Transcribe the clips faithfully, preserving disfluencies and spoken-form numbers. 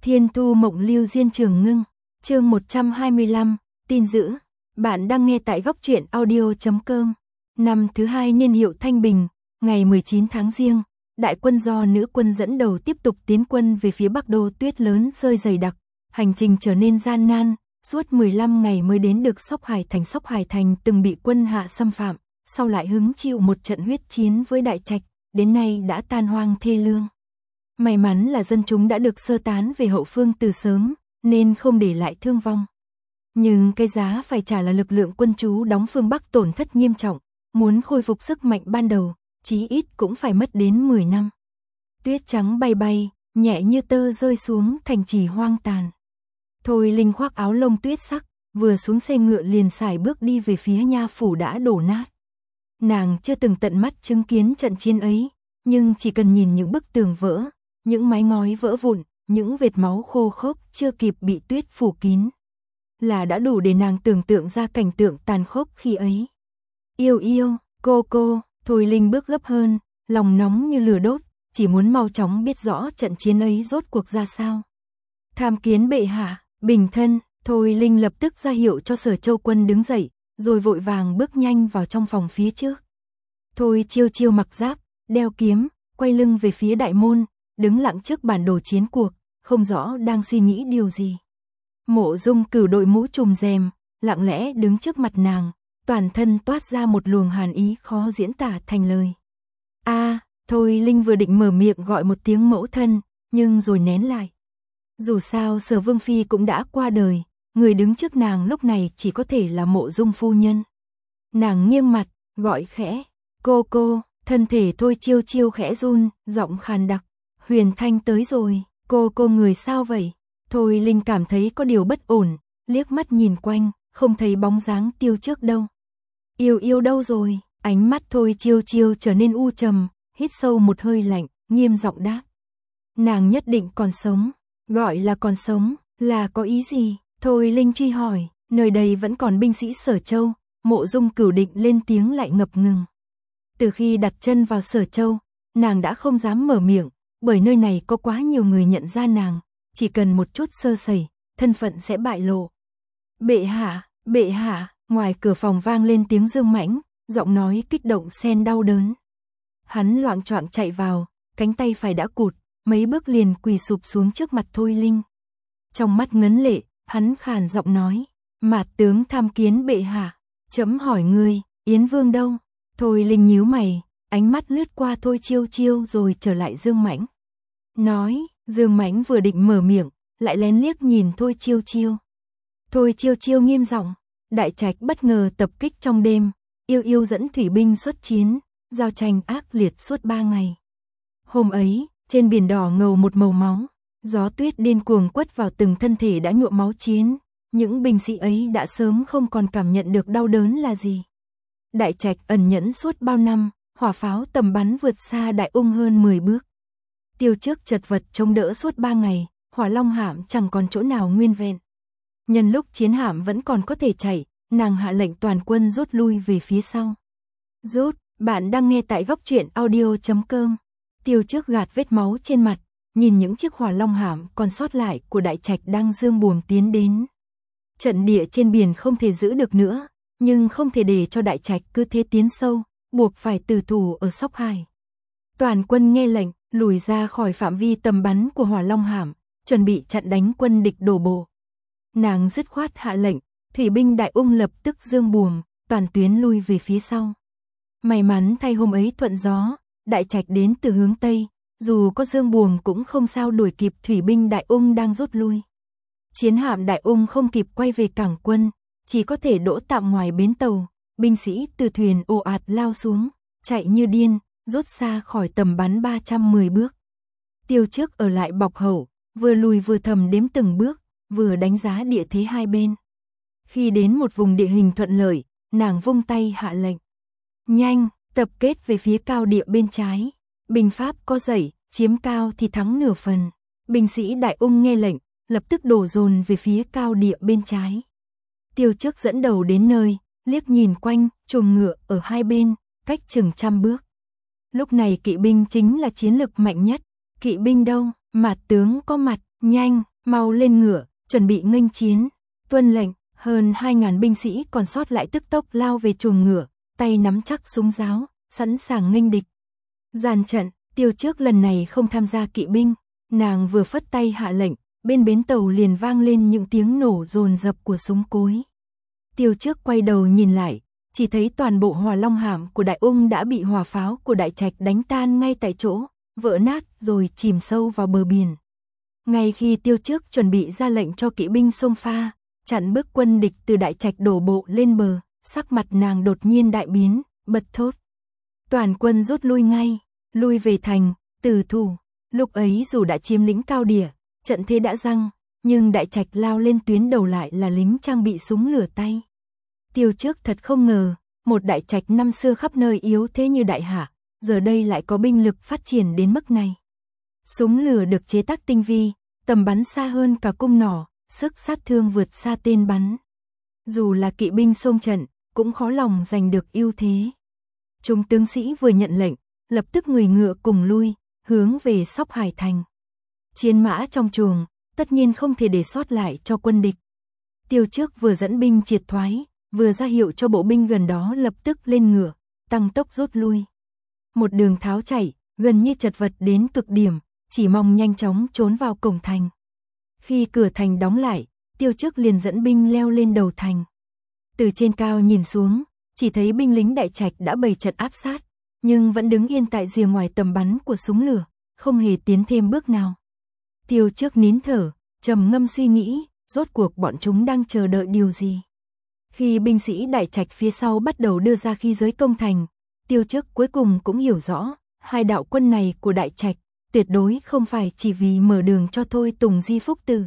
Thiên Thu Mộng Lưu Diên Trường Ngưng, chương một trăm hai mươi lăm, tin dữ. Bạn đang nghe tại góc truyện audio chấm com. Năm thứ hai niên hiệu Thanh Bình, ngày mười chín tháng Giêng, đại quân do nữ quân dẫn đầu tiếp tục tiến quân về phía Bắc Đô. Tuyết lớn rơi dày đặc, hành trình trở nên gian nan, suốt mười lăm ngày mới đến được Sóc Hải Thành. Sóc Hải Thành từng bị quân Hạ xâm phạm, sau lại hứng chịu một trận huyết chiến với Đại Trạch, đến nay đã tan hoang thê lương. May mắn là dân chúng đã được sơ tán về hậu phương từ sớm, nên không để lại thương vong. Nhưng cái giá phải trả là lực lượng quân trú đóng phương Bắc tổn thất nghiêm trọng, muốn khôi phục sức mạnh ban đầu, chí ít cũng phải mất đến mười năm. Tuyết trắng bay bay, nhẹ như tơ rơi xuống thành trì hoang tàn. Thôi Linh khoác áo lông tuyết sắc, vừa xuống xe ngựa liền sải bước đi về phía nha phủ đã đổ nát. Nàng chưa từng tận mắt chứng kiến trận chiến ấy, nhưng chỉ cần nhìn những bức tường vỡ, những mái ngói vỡ vụn, những vệt máu khô khốc chưa kịp bị tuyết phủ kín, là đã đủ để nàng tưởng tượng ra cảnh tượng tàn khốc khi ấy. Yêu yêu, cô cô, Thôi Linh bước gấp hơn, lòng nóng như lửa đốt, chỉ muốn mau chóng biết rõ trận chiến ấy rốt cuộc ra sao. Tham kiến bệ hạ, bình thân. Thôi Linh lập tức ra hiệu cho Sở Châu Quân đứng dậy, rồi vội vàng bước nhanh vào trong phòng phía trước. Thôi Chiêu Chiêu mặc giáp, đeo kiếm, quay lưng về phía đại môn, đứng lặng trước bản đồ chiến cuộc, không rõ đang suy nghĩ điều gì. Mộ Dung Cửu đội mũ trùm rèm, lặng lẽ đứng trước mặt nàng, toàn thân toát ra một luồng hàn ý khó diễn tả thành lời. A, à, Thôi Linh vừa định mở miệng gọi một tiếng mẫu thân, nhưng rồi nén lại. Dù sao Sở Vương Phi cũng đã qua đời, người đứng trước nàng lúc này chỉ có thể là Mộ Dung phu nhân. Nàng nghiêng mặt, gọi khẽ, cô cô, thân thể Thôi Chiêu Chiêu khẽ run, giọng khàn đặc, Huyền Thanh tới rồi, cô cô người sao vậy? Thôi Linh cảm thấy có điều bất ổn, liếc mắt nhìn quanh, không thấy bóng dáng Tiêu Trước đâu. Yêu yêu đâu rồi? Ánh mắt Thôi Chiêu Chiêu trở nên u trầm, hít sâu một hơi lạnh, nghiêm giọng đáp. Nàng nhất định còn sống, gọi là còn sống, là có ý gì? Thôi Linh truy hỏi, nơi đây vẫn còn binh sĩ Sở Châu. Mộ Dung Cửu định lên tiếng lại ngập ngừng. Từ khi đặt chân vào Sở Châu, nàng đã không dám mở miệng, bởi nơi này có quá nhiều người nhận ra nàng, chỉ cần một chút sơ sẩy, thân phận sẽ bại lộ. Bệ hạ, bệ hạ, ngoài cửa phòng vang lên tiếng Dương Mãnh, giọng nói kích động xen đau đớn. Hắn loạng choạng chạy vào, cánh tay phải đã cụt, mấy bước liền quỳ sụp xuống trước mặt Thôi Linh. Trong mắt ngấn lệ, hắn khàn giọng nói, Mạt tướng tham kiến bệ hạ, chấm hỏi ngươi, Yến Vương đâu? Thôi Linh nhíu mày, ánh mắt lướt qua Thôi Chiêu Chiêu rồi trở lại Dương Mãnh. Nói, Dương Mãnh vừa định mở miệng, lại lén liếc nhìn Thôi Chiêu Chiêu. Thôi Chiêu Chiêu nghiêm giọng, Đại Trạch bất ngờ tập kích trong đêm, yêu yêu dẫn thủy binh xuất chiến, giao tranh ác liệt suốt ba ngày. Hôm ấy, trên biển đỏ ngầu một màu máu, gió tuyết điên cuồng quất vào từng thân thể đã nhuộm máu chiến, những binh sĩ ấy đã sớm không còn cảm nhận được đau đớn là gì. Đại Trạch ẩn nhẫn suốt bao năm, hỏa pháo tầm bắn vượt xa Đại Ung hơn mười bước. Tiêu Trước chật vật chống đỡ suốt ba ngày, Hỏa Long hạm chẳng còn chỗ nào nguyên vẹn. Nhân lúc chiến hạm vẫn còn có thể chạy, nàng hạ lệnh toàn quân rút lui về phía sau. Rút, bạn đang nghe tại góc truyện audio chấm com. Tiêu Trước gạt vết máu trên mặt, nhìn những chiếc Hỏa Long hạm còn sót lại của Đại Trạch đang dương buồm tiến đến. Trận địa trên biển không thể giữ được nữa, nhưng không thể để cho Đại Trạch cứ thế tiến sâu, buộc phải tử thủ ở Sóc Hải. Toàn quân nghe lệnh, lùi ra khỏi phạm vi tầm bắn của Hỏa Long hạm, chuẩn bị chặn đánh quân địch đổ bộ. Nàng dứt khoát hạ lệnh, thủy binh Đại Ung lập tức dương buồm, toàn tuyến lui về phía sau. May mắn thay hôm ấy thuận gió, Đại Trạch đến từ hướng Tây, dù có dương buồm cũng không sao đuổi kịp thủy binh Đại Ung đang rút lui. Chiến hạm Đại Ung không kịp quay về cảng quân, chỉ có thể đỗ tạm ngoài bến tàu, binh sĩ từ thuyền ồ ạt lao xuống, chạy như điên, rút xa khỏi tầm bắn ba trăm mười bước. Tiêu Trước ở lại bọc hậu, vừa lùi vừa thầm đếm từng bước, vừa đánh giá địa thế hai bên. Khi đến một vùng địa hình thuận lợi, nàng vung tay hạ lệnh. Nhanh, tập kết về phía cao địa bên trái. Binh Pháp có dạy, chiếm cao thì thắng nửa phần. Binh sĩ Đại Ung nghe lệnh, lập tức đổ dồn về phía cao địa bên trái. Tiêu Trước dẫn đầu đến nơi, liếc nhìn quanh, chuồng ngựa ở hai bên, cách chừng trăm bước. Lúc này kỵ binh chính là chiến lực mạnh nhất. Kỵ binh đâu? Mạt tướng có mặt, nhanh, Mau lên ngựa, chuẩn bị nghênh chiến. Tuân lệnh, hơn hai ngàn binh sĩ còn sót lại tức tốc lao về chuồng ngựa, tay nắm chắc súng giáo, sẵn sàng nghênh địch. Dàn trận, Tiêu Trước lần này không tham gia kỵ binh, nàng vừa phất tay hạ lệnh, bên bến tàu liền vang lên những tiếng nổ dồn dập của súng cối. Tiêu Trước quay đầu nhìn lại, chỉ thấy toàn bộ Hỏa Long hạm của Đại Ung đã bị hỏa pháo của Đại Trạch đánh tan ngay tại chỗ, vỡ nát rồi chìm sâu vào bờ biển. Ngay khi Tiêu Trước chuẩn bị ra lệnh cho kỵ binh xông pha, chặn bước quân địch từ Đại Trạch đổ bộ lên bờ, sắc mặt nàng đột nhiên đại biến, bật thốt. Toàn quân rút lui ngay, lui về thành, tử thủ. Lúc ấy dù đã chiếm lĩnh Cao Đỉa, trận thế đã răng, nhưng Đại Trạch lao lên tuyến đầu lại là lính trang bị súng lửa tay. Tiêu Trước thật không ngờ, một Đại Trạch năm xưa khắp nơi yếu thế như Đại Hạ, giờ đây lại có binh lực phát triển đến mức này. Súng lửa được chế tác tinh vi, tầm bắn xa hơn cả cung nỏ, sức sát thương vượt xa tên bắn. Dù là kỵ binh xông trận, cũng khó lòng giành được ưu thế. Chúng tướng sĩ vừa nhận lệnh, lập tức người ngựa cùng lui, hướng về Sóc Hải thành. Chiến mã trong chuồng, tất nhiên không thể để sót lại cho quân địch. Tiêu Trước vừa dẫn binh triệt thoái, vừa ra hiệu cho bộ binh gần đó lập tức lên ngựa, tăng tốc rút lui. Một đường tháo chạy, gần như chật vật đến cực điểm, chỉ mong nhanh chóng trốn vào cổng thành. Khi cửa thành đóng lại, Tiêu Trước liền dẫn binh leo lên đầu thành. Từ trên cao nhìn xuống, chỉ thấy binh lính Đại Trạch đã bày trận áp sát, nhưng vẫn đứng yên tại rìa ngoài tầm bắn của súng lửa, không hề tiến thêm bước nào. Tiêu Trước nín thở, trầm ngâm suy nghĩ, rốt cuộc bọn chúng đang chờ đợi điều gì. Khi binh sĩ Đại Trạch phía sau bắt đầu đưa ra khí giới công thành, Tiêu Trước cuối cùng cũng hiểu rõ, hai đạo quân này của Đại Trạch tuyệt đối không phải chỉ vì mở đường cho Thôi Tùng Di Phúc Tử,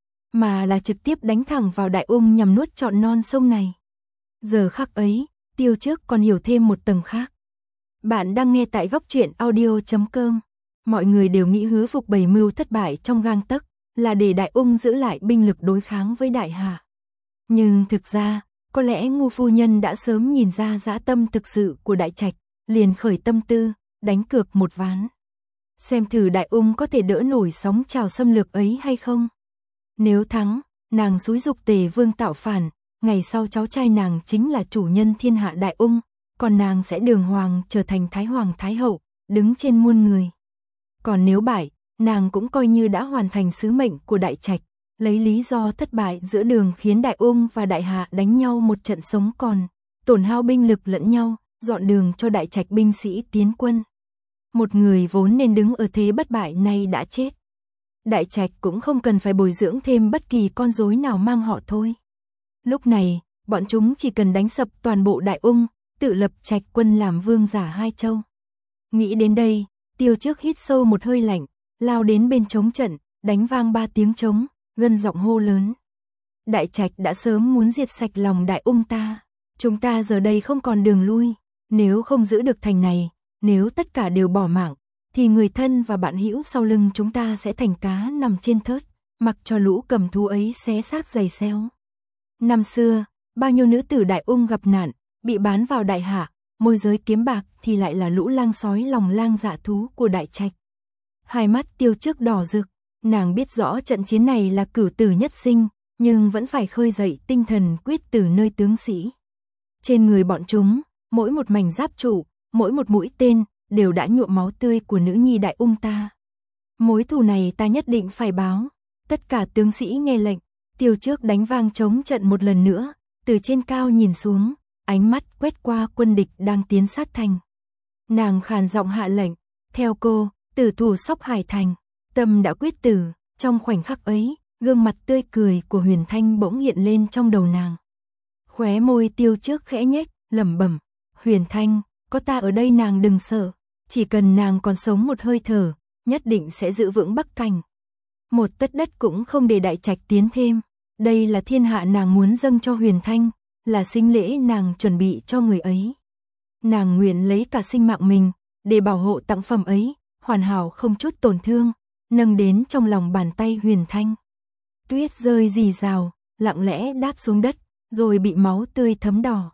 mà là trực tiếp đánh thẳng vào Đại Ung nhằm nuốt trọn non sông này. Giờ khắc ấy, Tiêu Trước còn hiểu thêm một tầng khác. Bạn đang nghe tại góc truyện audio chấm com. Mọi người đều nghĩ Hứa Phục bày mưu thất bại trong gang tấc, là để Đại Ung giữ lại binh lực đối kháng với Đại Hạ. Nhưng thực ra, có lẽ Ngô phu nhân đã sớm nhìn ra dã tâm thực sự của Đại Trạch, liền khởi tâm tư, đánh cược một ván. Xem thử Đại Ung có thể đỡ nổi sóng trào xâm lược ấy hay không. Nếu thắng, nàng xúi dục Tề Vương tạo phản, ngày sau cháu trai nàng chính là chủ nhân thiên hạ Đại Ung, còn nàng sẽ đường hoàng trở thành Thái Hoàng Thái Hậu, đứng trên muôn người. Còn nếu bại, nàng cũng coi như đã hoàn thành sứ mệnh của Đại Trạch, lấy lý do thất bại giữa đường khiến Đại Ung và Đại Hạ đánh nhau một trận sống còn, tổn hao binh lực lẫn nhau, dọn đường cho Đại Trạch binh sĩ tiến quân. Một người vốn nên đứng ở thế bất bại nay đã chết. Đại Trạch cũng không cần phải bồi dưỡng thêm bất kỳ con rối nào mang họ Thôi. Lúc này, bọn chúng chỉ cần đánh sập toàn bộ Đại Ung, tự lập Trạch quân làm vương giả hai châu. Nghĩ đến đây, Tiêu Trước hít sâu một hơi lạnh, lao đến bên trống trận, đánh vang ba tiếng trống, gân giọng hô lớn. Đại Trạch đã sớm muốn diệt sạch lòng Đại Ung ta. Chúng ta giờ đây không còn đường lui, nếu không giữ được thành này, nếu tất cả đều bỏ mạng, thì người thân và bạn hữu sau lưng chúng ta sẽ thành cá nằm trên thớt, mặc cho lũ cầm thú ấy xé xác giày xéo. Năm xưa, bao nhiêu nữ tử Đại Ung gặp nạn, bị bán vào Đại Hạ, môi giới kiếm bạc thì lại là lũ lang sói lòng lang dạ thú của Đại Trạch. Hai mắt Tiêu Trước đỏ rực, nàng biết rõ trận chiến này là cửu tử nhất sinh, nhưng vẫn phải khơi dậy tinh thần quyết tử nơi tướng sĩ. Trên người bọn chúng, mỗi một mảnh giáp trụ, mỗi một mũi tên, đều đã nhuộm máu tươi của nữ nhi Đại Ung ta. Mối thù này ta nhất định phải báo. Tất cả tướng sĩ nghe lệnh, Tiêu Trước đánh vang trống trận một lần nữa, từ trên cao nhìn xuống, ánh mắt quét qua quân địch đang tiến sát thành. Nàng khàn giọng hạ lệnh, theo cô, tử thủ Sóc Hải thành. Tâm đã quyết tử, trong khoảnh khắc ấy, gương mặt tươi cười của Huyền Thanh bỗng hiện lên trong đầu nàng. Khóe môi Tiêu Trước khẽ nhếch, lẩm bẩm, Huyền Thanh, có ta ở đây nàng đừng sợ, chỉ cần nàng còn sống một hơi thở, nhất định sẽ giữ vững Bắc Cảnh. Một tấc đất cũng không để Đại Trạch tiến thêm, đây là thiên hạ nàng muốn dâng cho Huyền Thanh, là sinh lễ nàng chuẩn bị cho người ấy. Nàng nguyện lấy cả sinh mạng mình, để bảo hộ tặng phẩm ấy, hoàn hảo không chút tổn thương, nâng đến trong lòng bàn tay Huyền Thanh. Tuyết rơi rì rào, lặng lẽ đáp xuống đất, rồi bị máu tươi thấm đỏ.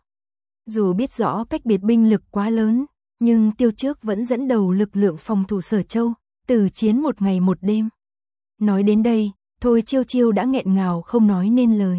Dù biết rõ cách biệt binh lực quá lớn, nhưng Tiêu Trước vẫn dẫn đầu lực lượng phòng thủ Sở Châu, từ chiến một ngày một đêm. Nói đến đây, Thôi Chiêu Chiêu đã nghẹn ngào không nói nên lời.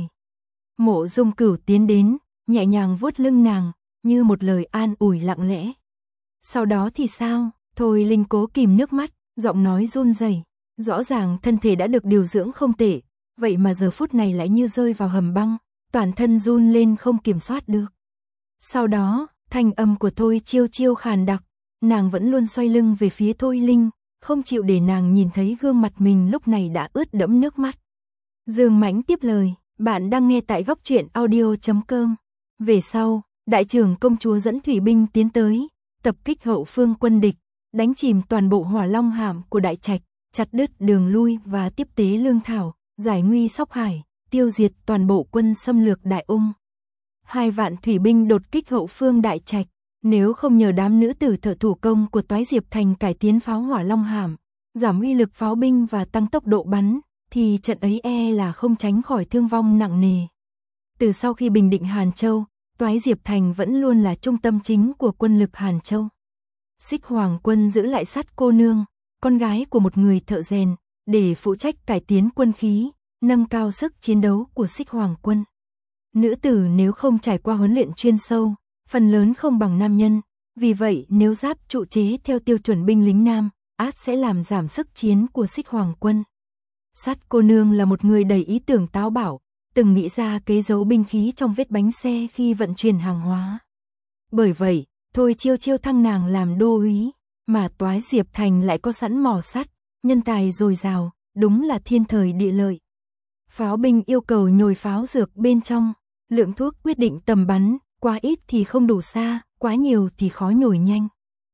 Mộ Dung Cửu tiến đến, nhẹ nhàng vuốt lưng nàng, như một lời an ủi lặng lẽ. Sau đó thì sao? Thôi Linh cố kìm nước mắt, giọng nói run rẩy. Rõ ràng thân thể đã được điều dưỡng không tệ, vậy mà giờ phút này lại như rơi vào hầm băng, toàn thân run lên không kiểm soát được. Sau đó, thanh âm của Thôi Chiêu Chiêu khàn đặc, nàng vẫn luôn xoay lưng về phía Thôi Linh, không chịu để nàng nhìn thấy gương mặt mình lúc này đã ướt đẫm nước mắt. Dương Mãnh tiếp lời, bạn đang nghe tại góc truyện audio chấm com. Về sau, đại trưởng công chúa dẫn thủy binh tiến tới, tập kích hậu phương quân địch, đánh chìm toàn bộ Hỏa Long Hàm của Đại Trạch, chặt đứt đường lui và tiếp tế lương thảo, giải nguy Sóc Hải, tiêu diệt toàn bộ quân xâm lược Đại Ung. Hai vạn thủy binh đột kích hậu phương Đại Trạch, nếu không nhờ đám nữ tử thợ thủ công của Toái Diệp Thành cải tiến pháo Hỏa Long Hàm, giảm uy lực pháo binh và tăng tốc độ bắn, thì trận ấy e là không tránh khỏi thương vong nặng nề. Từ sau khi bình định Hàn Châu, Toái Diệp Thành vẫn luôn là trung tâm chính của quân lực Hàn Châu. Xích Hoàng quân giữ lại Sắt cô nương, con gái của một người thợ rèn, để phụ trách cải tiến quân khí, nâng cao sức chiến đấu của Xích Hoàng quân. Nữ tử nếu không trải qua huấn luyện chuyên sâu, phần lớn không bằng nam nhân, vì vậy nếu giáp trụ chế theo tiêu chuẩn binh lính nam, át sẽ làm giảm sức chiến của Xích Hoàng quân. Sắt cô nương là một người đầy ý tưởng táo bạo, từng nghĩ ra kế giấu binh khí trong vết bánh xe khi vận chuyển hàng hóa. Bởi vậy, Thôi Chiêu Chiêu thăng nàng làm đô úy, mà Toái Diệp Thành lại có sẵn mỏ sắt, nhân tài dồi dào, đúng là thiên thời địa lợi. Pháo binh yêu cầu nhồi pháo dược bên trong, lượng thuốc quyết định tầm bắn, quá ít thì không đủ xa, quá nhiều thì khó nhồi nhanh.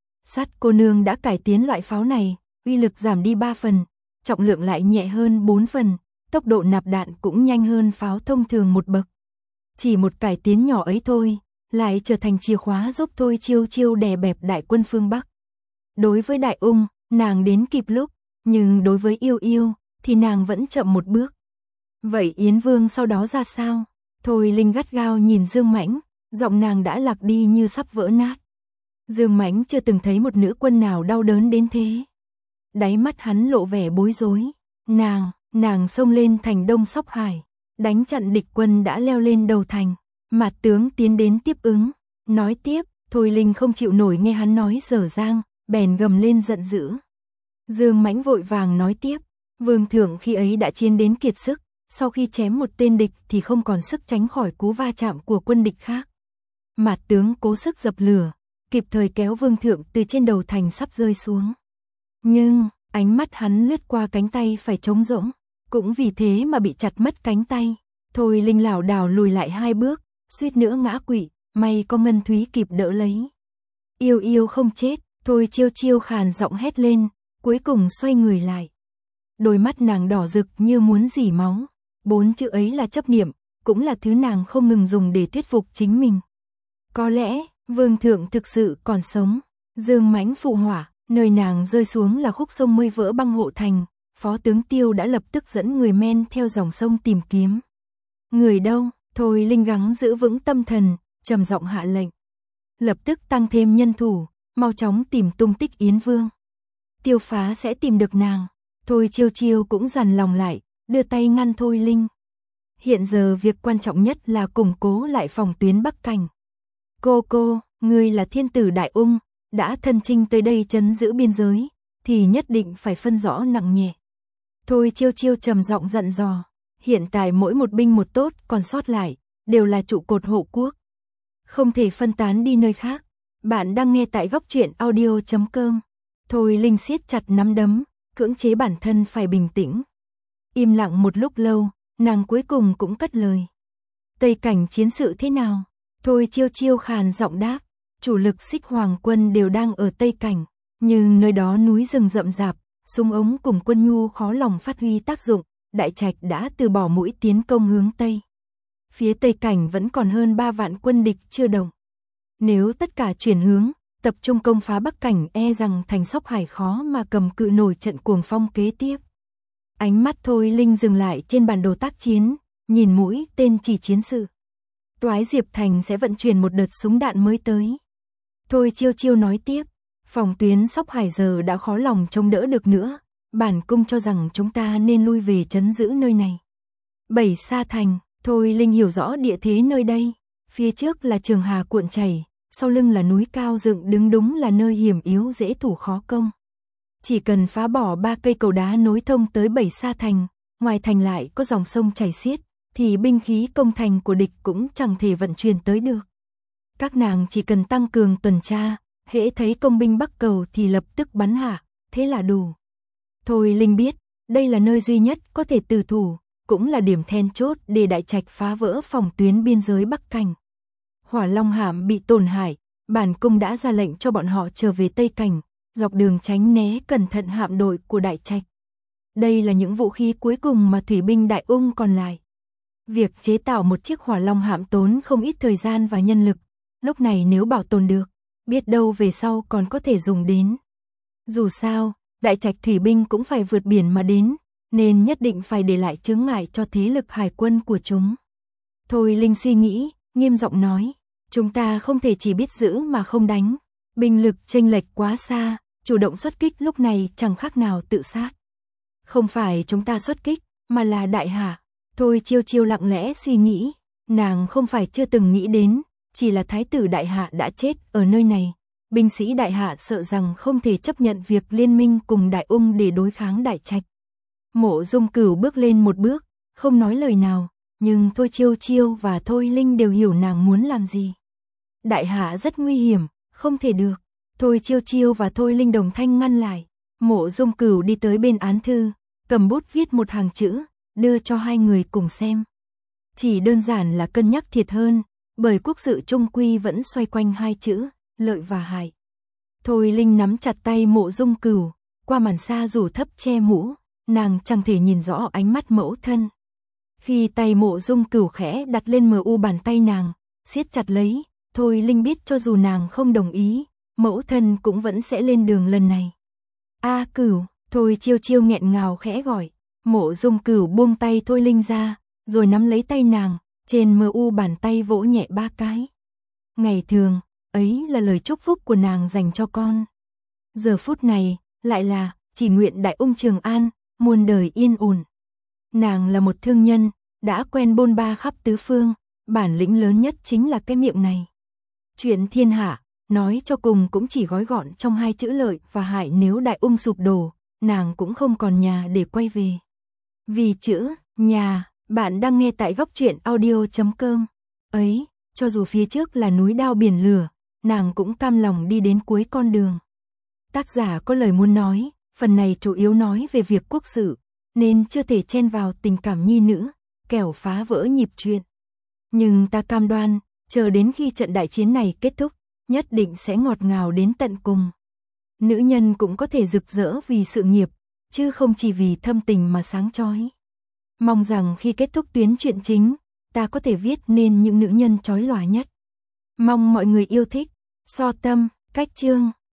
Sắt cô nương đã cải tiến loại pháo này, uy lực giảm đi ba phần, trọng lượng lại nhẹ hơn bốn phần, tốc độ nạp đạn cũng nhanh hơn pháo thông thường một bậc. Chỉ một cải tiến nhỏ ấy thôi, lại trở thành chìa khóa giúp Thôi Chiêu Chiêu đè bẹp đại quân phương Bắc. Đối với Đại Ung, nàng đến kịp lúc, nhưng đối với Yêu Yêu, thì nàng vẫn chậm một bước. Vậy Yến Vương sau đó ra sao? Thôi Linh gắt gao nhìn Dương Mãnh, giọng nàng đã lạc đi như sắp vỡ nát. Dương Mãnh chưa từng thấy một nữ quân nào đau đớn đến thế. Đáy mắt hắn lộ vẻ bối rối. Nàng, nàng xông lên thành Đông Sóc Hải, đánh chặn địch quân đã leo lên đầu thành. Mạt tướng tiến đến tiếp ứng, nói tiếp, Thôi Linh không chịu nổi nghe hắn nói dở dang, bèn gầm lên giận dữ. Dương Mãnh vội vàng nói tiếp, vương thượng khi ấy đã chiến đến kiệt sức, sau khi chém một tên địch thì không còn sức tránh khỏi cú va chạm của quân địch khác. Mạt tướng cố sức dập lửa, kịp thời kéo vương thượng từ trên đầu thành sắp rơi xuống. Nhưng, ánh mắt hắn lướt qua cánh tay phải trống rỗng, cũng vì thế mà bị chặt mất cánh tay. Thôi Linh lảo đảo lùi lại hai bước, suýt nữa ngã quỵ, may có Ngân Thúy kịp đỡ lấy. Yêu Yêu không chết, Thôi Chiêu Chiêu khàn giọng hét lên, cuối cùng xoay người lại. Đôi mắt nàng đỏ rực như muốn rỉ máu, bốn chữ ấy là chấp niệm, cũng là thứ nàng không ngừng dùng để thuyết phục chính mình. Có lẽ, vương thượng thực sự còn sống. Dương Mãnh phụ hỏa, nơi nàng rơi xuống là khúc sông Mây Vỡ Băng Hộ Thành, phó tướng Tiêu đã lập tức dẫn người men theo dòng sông tìm kiếm. Người đâu? Thôi Linh gắng giữ vững tâm thần, trầm giọng hạ lệnh. Lập tức tăng thêm nhân thủ, mau chóng tìm tung tích Yến Vương. Tiêu Phá sẽ tìm được nàng. Thôi Chiêu Chiêu cũng dằn lòng lại, đưa tay ngăn Thôi Linh. Hiện giờ việc quan trọng nhất là củng cố lại phòng tuyến Bắc Cảnh. Cô cô, ngươi là thiên tử Đại Ung, đã thân chinh tới đây trấn giữ biên giới, thì nhất định phải phân rõ nặng nhẹ. Thôi Chiêu Chiêu trầm giọng dặn dò. Hiện tại mỗi một binh một tốt còn sót lại, đều là trụ cột hộ quốc. Không thể phân tán đi nơi khác. Bạn đang nghe tại góc truyện audio chấm com. Thôi Linh siết chặt nắm đấm, cưỡng chế bản thân phải bình tĩnh. Im lặng một lúc lâu, nàng cuối cùng cũng cất lời. Tây Cảnh chiến sự thế nào? Thôi Chiêu Chiêu khàn giọng đáp. Chủ lực Xích Hoàng quân đều đang ở Tây Cảnh, nhưng nơi đó núi rừng rậm rạp, súng ống cùng quân nhu khó lòng phát huy tác dụng. Đại Trạch đã từ bỏ mũi tiến công hướng Tây. Phía Tây Cảnh vẫn còn hơn ba vạn quân địch chưa động. Nếu tất cả chuyển hướng, tập trung công phá Bắc Cảnh e rằng thành Sóc Hải khó mà cầm cự nổi trận cuồng phong kế tiếp. Ánh mắt Thôi Linh dừng lại trên bản đồ tác chiến, nhìn mũi tên chỉ chiến sự. Toái Diệp Thành sẽ vận chuyển một đợt súng đạn mới tới. Thôi Chiêu Chiêu nói tiếp, phòng tuyến Sóc Hải giờ đã khó lòng chống đỡ được nữa. bản cung cho rằng chúng ta nên lui về trấn giữ nơi này. Bảy Sa Thành, Thôi Linh hiểu rõ địa thế nơi đây. Phía trước là Trường Hà cuộn chảy, sau lưng là núi cao dựng đứng, đúng là nơi hiểm yếu dễ thủ khó công. Chỉ cần phá bỏ ba cây cầu đá nối thông tới Bảy Sa Thành, ngoài thành lại có dòng sông chảy xiết, thì binh khí công thành của địch cũng chẳng thể vận chuyển tới được. Các nàng chỉ cần tăng cường tuần tra, hễ thấy công binh bắc cầu thì lập tức bắn hạ, thế là đủ. Thôi Linh biết, đây là nơi duy nhất có thể tử thủ, cũng là điểm then chốt để Đại Trạch phá vỡ phòng tuyến biên giới Bắc Cảnh. Hỏa Long Hạm bị tổn hại, bản cung đã ra lệnh cho bọn họ trở về Tây Cảnh, dọc đường tránh né cẩn thận hạm đội của Đại Trạch. Đây là những vũ khí cuối cùng mà thủy binh Đại Ung còn lại. Việc chế tạo một chiếc Hỏa Long Hạm tốn không ít thời gian và nhân lực, lúc này nếu bảo tồn được, biết đâu về sau còn có thể dùng đến. Dù sao, Đại Trạch thủy binh cũng phải vượt biển mà đến, nên nhất định phải để lại chướng ngại cho thế lực hải quân của chúng. Thôi Linh suy nghĩ, nghiêm giọng nói, chúng ta không thể chỉ biết giữ mà không đánh, binh lực chênh lệch quá xa, chủ động xuất kích lúc này chẳng khác nào tự sát. Không phải chúng ta xuất kích, mà là Đại Hạ. Thôi Chiêu Chiêu lặng lẽ suy nghĩ, nàng không phải chưa từng nghĩ đến, chỉ là thái tử Đại Hạ đã chết ở nơi này. Binh sĩ Đại Hạ sợ rằng không thể chấp nhận việc liên minh cùng Đại Ung để đối kháng Đại Trạch. Mộ Dung Cửu bước lên một bước, không nói lời nào, nhưng Thôi Chiêu Chiêu và Thôi Linh đều hiểu nàng muốn làm gì. Đại Hạ rất nguy hiểm, không thể được. Thôi Chiêu Chiêu và Thôi Linh đồng thanh ngăn lại. Mộ Dung Cửu đi tới bên án thư, cầm bút viết một hàng chữ, đưa cho hai người cùng xem. Chỉ đơn giản là cân nhắc thiệt hơn, bởi quốc sự trung quy vẫn xoay quanh hai chữ, lợi và hại. Thôi Linh nắm chặt tay Mộ Dung Cửu, qua màn sa rủ thấp che mũ, nàng chẳng thể nhìn rõ ánh mắt mẫu thân. Khi tay Mộ Dung Cửu khẽ đặt lên mờ u bàn tay nàng, siết chặt lấy, Thôi Linh biết cho dù nàng không đồng ý, mẫu thân cũng vẫn sẽ lên đường lần này. A Cửu, Thôi Chiêu Chiêu nghẹn ngào khẽ gọi. Mộ Dung Cửu buông tay Thôi Linh ra, rồi nắm lấy tay nàng, trên mờ u bàn tay vỗ nhẹ ba cái. Ngày thường, ấy là lời chúc phúc của nàng dành cho con. Giờ phút này, lại là, chỉ nguyện Đại Ung Trường An, muôn đời yên ổn. Nàng là một thương nhân, đã quen bôn ba khắp tứ phương, bản lĩnh lớn nhất chính là cái miệng này. Chuyện thiên hạ, nói cho cùng cũng chỉ gói gọn trong hai chữ lợi và hại, nếu Đại Ung sụp đổ, nàng cũng không còn nhà để quay về. Vì chữ nhà, bạn đang nghe tại góc truyện audio chấm com. Ấy, cho dù phía trước là núi đao biển lửa, nàng cũng cam lòng đi đến cuối con đường. Tác giả có lời muốn nói, phần này chủ yếu nói về việc quốc sự, nên chưa thể chen vào tình cảm nhi nữ, kẻo phá vỡ nhịp truyện. Nhưng ta cam đoan, chờ đến khi trận đại chiến này kết thúc, nhất định sẽ ngọt ngào đến tận cùng. Nữ nhân cũng có thể rực rỡ vì sự nghiệp, chứ không chỉ vì thâm tình mà sáng chói. Mong rằng khi kết thúc tuyến truyện chính, ta có thể viết nên những nữ nhân chói lòa nhất. Mong mọi người yêu thích. So tâm, cách chương.